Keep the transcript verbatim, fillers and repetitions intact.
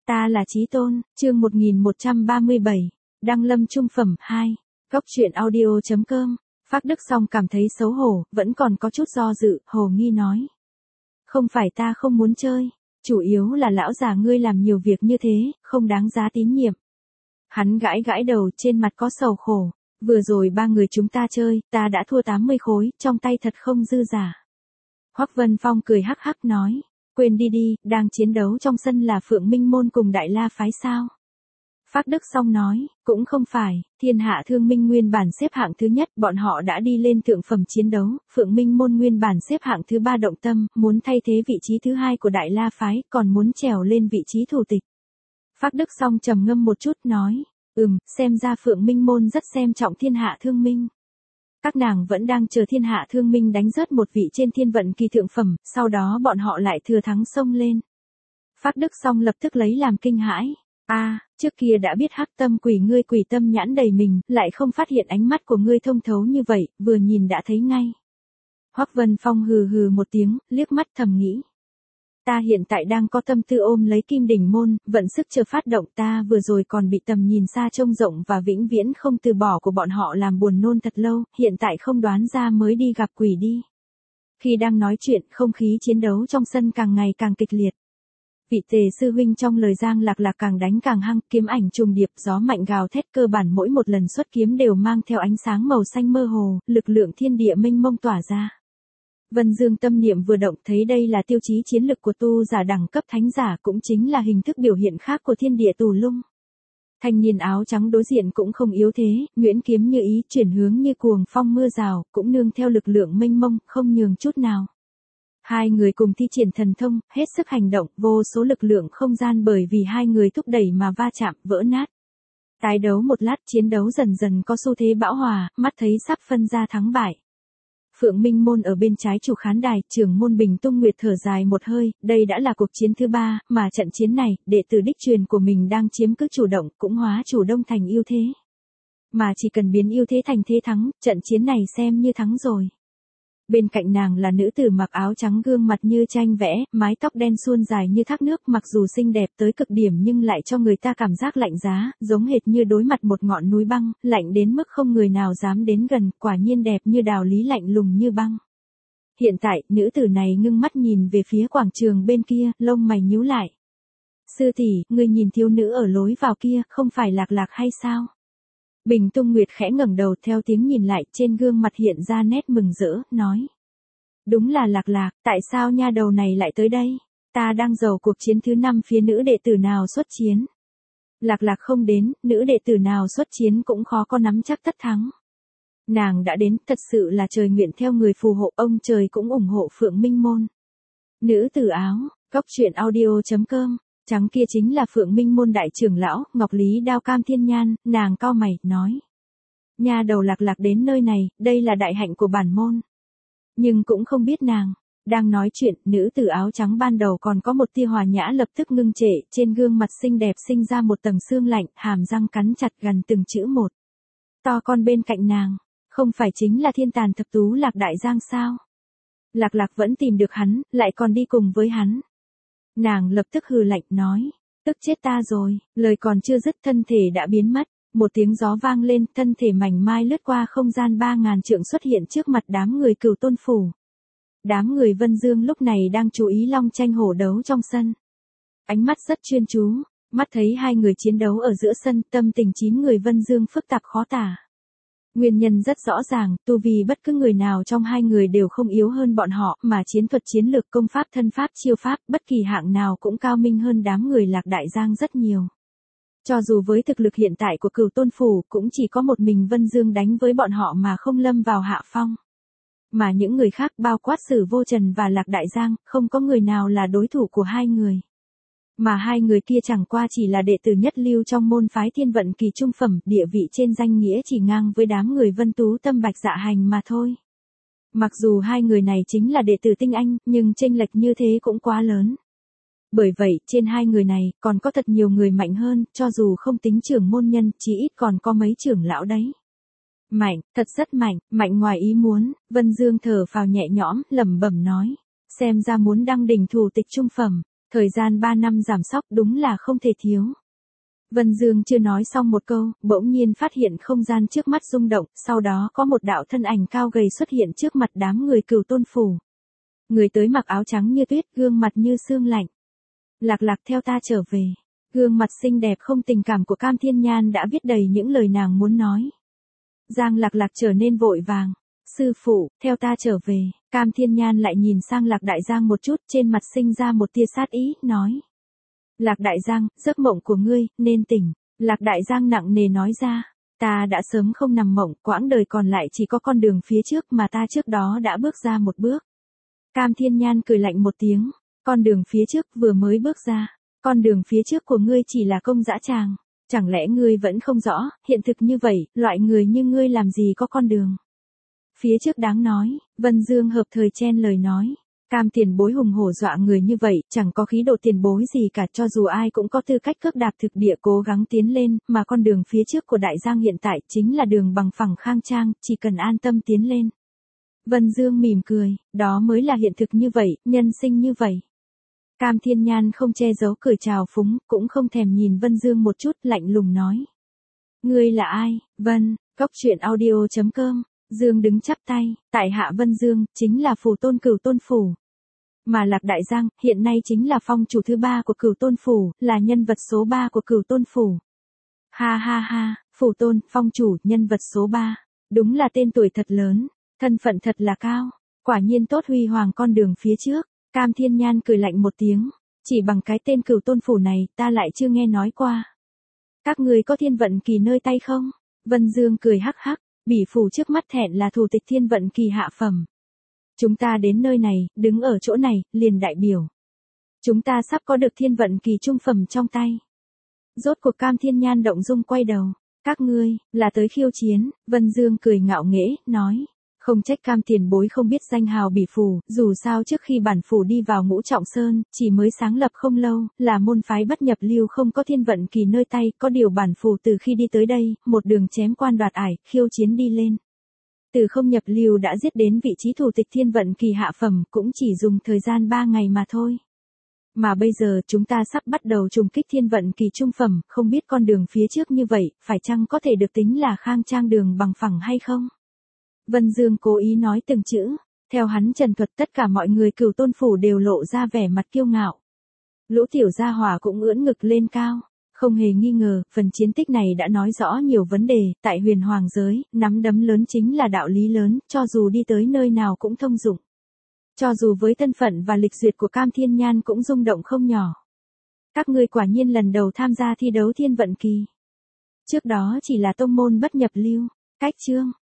Ta là Chí Tôn, chương một nghìn một trăm ba mươi bảy, Đăng Lâm Trung Phẩm hai, Góc truyện audio chấm com. Phác Đức Song cảm thấy xấu hổ, vẫn còn có chút do dự, hồ nghi nói. Không phải ta không muốn chơi, chủ yếu là lão già ngươi làm nhiều việc như thế, không đáng giá tín nhiệm. Hắn gãi gãi đầu, trên mặt có sầu khổ. Vừa rồi ba người chúng ta chơi, ta đã thua tám mươi khối, trong tay thật không dư giả. Hoắc Vân Phong cười hắc hắc nói. Quên đi đi, đang chiến đấu trong sân là Phượng Minh Môn cùng Đại La Phái sao? Phác Đức Song nói, cũng không phải, Thiên Hạ Thương Minh nguyên bản xếp hạng thứ nhất, bọn họ đã đi lên thượng phẩm chiến đấu, Phượng Minh Môn nguyên bản xếp hạng thứ ba động tâm, muốn thay thế vị trí thứ hai của Đại La Phái, còn muốn trèo lên vị trí thủ tịch. Phác Đức Song trầm ngâm một chút nói, ừm, xem ra Phượng Minh Môn rất xem trọng Thiên Hạ Thương Minh. Các nàng vẫn đang chờ Thiên Hạ Thương Minh đánh rớt một vị trên thiên vận kỳ thượng phẩm, sau đó bọn họ lại thừa thắng xông lên. Phác Đức Song lập tức lấy làm kinh hãi. A, à, trước kia đã biết hắc tâm quỷ ngươi quỷ tâm nhãn đầy mình, lại không phát hiện ánh mắt của ngươi thông thấu như vậy, vừa nhìn đã thấy ngay. Hoắc Vân Phong hừ hừ một tiếng, liếc mắt thầm nghĩ. Ta hiện tại đang có tâm tư ôm lấy Kim Đỉnh Môn, vận sức chờ phát động, ta vừa rồi còn bị tầm nhìn xa trông rộng và vĩnh viễn không từ bỏ của bọn họ làm buồn nôn thật lâu, hiện tại không đoán ra mới đi gặp quỷ đi. Khi đang nói chuyện, không khí chiến đấu trong sân càng ngày càng kịch liệt. Vị Tề sư huynh trong lời Giang Lạc Lạc càng đánh càng hăng, kiếm ảnh trùng điệp, gió mạnh gào thét, cơ bản mỗi một lần xuất kiếm đều mang theo ánh sáng màu xanh mơ hồ, lực lượng thiên địa mênh mông tỏa ra. Vân Dương tâm niệm vừa động, thấy đây là tiêu chí chiến lực của tu giả đẳng cấp thánh giả, cũng chính là hình thức biểu hiện khác của thiên địa tù lung. Thanh niên áo trắng đối diện cũng không yếu thế, nhuyễn kiếm như ý, chuyển hướng như cuồng phong mưa rào, cũng nương theo lực lượng mênh mông, không nhường chút nào. Hai người cùng thi triển thần thông, hết sức hành động, vô số lực lượng không gian bởi vì hai người thúc đẩy mà va chạm, vỡ nát. Tái đấu một lát, chiến đấu dần dần có xu thế bão hòa, mắt thấy sắp phân ra thắng bại. Phượng Minh Môn ở bên trái chủ khán đài, trưởng môn Bình Tung Nguyệt thở dài một hơi, đây đã là cuộc chiến thứ ba, mà trận chiến này, đệ tử đích truyền của mình đang chiếm cứ chủ động, cũng hóa chủ đông thành ưu thế. Mà chỉ cần biến ưu thế thành thế thắng, trận chiến này xem như thắng rồi. Bên cạnh nàng là nữ tử mặc áo trắng, gương mặt như tranh vẽ, mái tóc đen suôn dài như thác nước, mặc dù xinh đẹp tới cực điểm nhưng lại cho người ta cảm giác lạnh giá, giống hệt như đối mặt một ngọn núi băng, lạnh đến mức không người nào dám đến gần, quả nhiên đẹp như đào lý, lạnh lùng như băng. Hiện tại, nữ tử này ngưng mắt nhìn về phía quảng trường bên kia, lông mày nhíu lại. Sư tỷ, ngươi nhìn thiếu nữ ở lối vào kia, không phải Lạc Lạc hay sao? Bình Tung Nguyệt khẽ ngẩng đầu, theo tiếng nhìn lại, trên gương mặt hiện ra nét mừng rỡ, nói. Đúng là Lạc Lạc, tại sao nha đầu này lại tới đây? Ta đang giầu cuộc chiến thứ năm, phía nữ đệ tử nào xuất chiến? Lạc Lạc không đến, nữ đệ tử nào xuất chiến cũng khó có nắm chắc tất thắng. Nàng đã đến, thật sự là trời nguyện theo người phù hộ, ông trời cũng ủng hộ Phượng Minh Môn. Nữ tử áo, Góc truyện audio chấm com. Trắng kia chính là Phượng Minh Môn đại trưởng lão, Ngọc Lý Đao Cam Thiên Nhan, nàng cau mày, nói. Nha đầu Lạc Lạc đến nơi này, đây là đại hạnh của bản môn. Nhưng cũng không biết nàng. Đang nói chuyện, nữ tử áo trắng ban đầu còn có một tia hòa nhã lập tức ngưng trệ, trên gương mặt xinh đẹp sinh ra một tầng sương lạnh, hàm răng cắn chặt gần từng chữ một. To con bên cạnh nàng, không phải chính là thiên tàn thập tú Lạc Đại Giang sao? Lạc Lạc vẫn tìm được hắn, lại còn đi cùng với hắn. Nàng lập tức hừ lạnh nói, tức chết ta rồi, lời còn chưa dứt thân thể đã biến mất, một tiếng gió vang lên, thân thể mảnh mai lướt qua không gian ba ngàn trượng xuất hiện trước mặt đám người Cửu Tôn Phủ. Đám người Vân Dương lúc này đang chú ý long tranh hổ đấu trong sân. Ánh mắt rất chuyên chú, mắt thấy hai người chiến đấu ở giữa sân, tâm tình chín người Vân Dương phức tạp khó tả. Nguyên nhân rất rõ ràng, tu vì bất cứ người nào trong hai người đều không yếu hơn bọn họ, mà chiến thuật chiến lược công pháp thân pháp chiêu pháp, bất kỳ hạng nào cũng cao minh hơn đám người Lạc Đại Giang rất nhiều. Cho dù với thực lực hiện tại của Cửu Tôn Phủ, cũng chỉ có một mình Vân Dương đánh với bọn họ mà không lâm vào hạ phong. Mà những người khác bao quát Sử Vô Trần và Lạc Đại Giang, không có người nào là đối thủ của hai người. Mà hai người kia chẳng qua chỉ là đệ tử nhất lưu trong môn phái thiên vận kỳ trung phẩm, địa vị trên danh nghĩa chỉ ngang với đám người Vân Tú Tâm Bạch Dạ Hành mà thôi. Mặc dù hai người này chính là đệ tử tinh anh, nhưng chênh lệch như thế cũng quá lớn. Bởi vậy, trên hai người này, còn có thật nhiều người mạnh hơn, cho dù không tính trưởng môn nhân, chỉ ít còn có mấy trưởng lão đấy. Mạnh, thật rất mạnh, mạnh ngoài ý muốn, Vân Dương thở phào nhẹ nhõm, lẩm bẩm nói. Xem ra muốn đăng đỉnh thủ tịch trung phẩm. Thời gian ba năm giảm sóc đúng là không thể thiếu. Vân Dương chưa nói xong một câu, bỗng nhiên phát hiện không gian trước mắt rung động, sau đó có một đạo thân ảnh cao gầy xuất hiện trước mặt đám người Cửu Tôn phủ. Người tới mặc áo trắng như tuyết, gương mặt như sương lạnh. Lạc Lạc theo ta trở về. Gương mặt xinh đẹp không tình cảm của Cam Thiên Nhan đã viết đầy những lời nàng muốn nói. Giang Lạc Lạc trở nên vội vàng. Sư phụ, theo ta trở về. Cam Thiên Nhan lại nhìn sang Lạc Đại Giang một chút, trên mặt sinh ra một tia sát ý, nói. Lạc Đại Giang, giấc mộng của ngươi, nên tỉnh. Lạc Đại Giang nặng nề nói ra. Ta đã sớm không nằm mộng, quãng đời còn lại chỉ có con đường phía trước mà ta trước đó đã bước ra một bước. Cam Thiên Nhan cười lạnh một tiếng. Con đường phía trước vừa mới bước ra. Con đường phía trước của ngươi chỉ là công dã tràng. Chẳng lẽ ngươi vẫn không rõ, hiện thực như vậy, loại người như ngươi làm gì có con đường. Phía trước đáng nói, Vân Dương hợp thời chen lời nói. Cam tiền bối hùng hổ dọa người như vậy, chẳng có khí độ tiền bối gì cả, cho dù ai cũng có tư cách cước đạp thực địa cố gắng tiến lên, mà con đường phía trước của Đại Giang hiện tại chính là đường bằng phẳng khang trang, chỉ cần an tâm tiến lên. Vân Dương mỉm cười, đó mới là hiện thực như vậy, nhân sinh như vậy. Cam Thiên Nhan không che giấu cười trào phúng, cũng không thèm nhìn Vân Dương một chút, lạnh lùng nói. Ngươi là ai? Vân, góc truyện audio chấm com. Dương đứng chắp tay, tại hạ Vân Dương, chính là phủ tôn Cửu Tôn phủ. Mà Lạc Đại Giang, hiện nay chính là phong chủ thứ ba của Cửu Tôn phủ, là nhân vật số ba của Cửu Tôn phủ. Ha ha ha, phủ tôn, phong chủ, nhân vật số ba. Đúng là tên tuổi thật lớn, thân phận thật là cao. Quả nhiên tốt huy hoàng con đường phía trước. Cam Thiên Nhan cười lạnh một tiếng. Chỉ bằng cái tên Cửu Tôn phủ này, ta lại chưa nghe nói qua. Các ngươi có thiên vận kỳ nơi tay không? Vân Dương cười hắc hắc. Bỉ phủ trước mắt thẹn là thủ tịch thiên vận kỳ hạ phẩm. Chúng ta đến nơi này, đứng ở chỗ này, liền đại biểu. Chúng ta sắp có được thiên vận kỳ trung phẩm trong tay. Rốt cuộc Cam Thiên Nhan động dung quay đầu. Các ngươi, là tới khiêu chiến. Vân Dương cười ngạo nghễ, nói. Không trách Cam tiền bối không biết danh hào bỉ phủ, dù sao trước khi bản phủ đi vào Ngũ Trọng Sơn, chỉ mới sáng lập không lâu, là môn phái bất nhập lưu không có thiên vận kỳ nơi tay, có điều bản phủ từ khi đi tới đây, một đường chém quan đoạt ải, khiêu chiến đi lên. Từ không nhập lưu đã giết đến vị trí thủ tịch thiên vận kỳ hạ phẩm, cũng chỉ dùng thời gian ba ngày mà thôi. Mà bây giờ chúng ta sắp bắt đầu trùng kích thiên vận kỳ trung phẩm, không biết con đường phía trước như vậy, phải chăng có thể được tính là khang trang đường bằng phẳng hay không? Vân Dương cố ý nói từng chữ, theo hắn trần thuật tất cả mọi người Cửu Tôn phủ đều lộ ra vẻ mặt kiêu ngạo. Lũ tiểu gia hỏa cũng ưỡn ngực lên cao, không hề nghi ngờ, phần chiến tích này đã nói rõ nhiều vấn đề, tại huyền hoàng giới, nắm đấm lớn chính là đạo lý lớn, cho dù đi tới nơi nào cũng thông dụng. Cho dù với thân phận và lịch duyệt của Cam Thiên Nhan cũng rung động không nhỏ. Các ngươi quả nhiên lần đầu tham gia thi đấu thiên vận kỳ. Trước đó chỉ là tông môn bất nhập lưu. Cách chương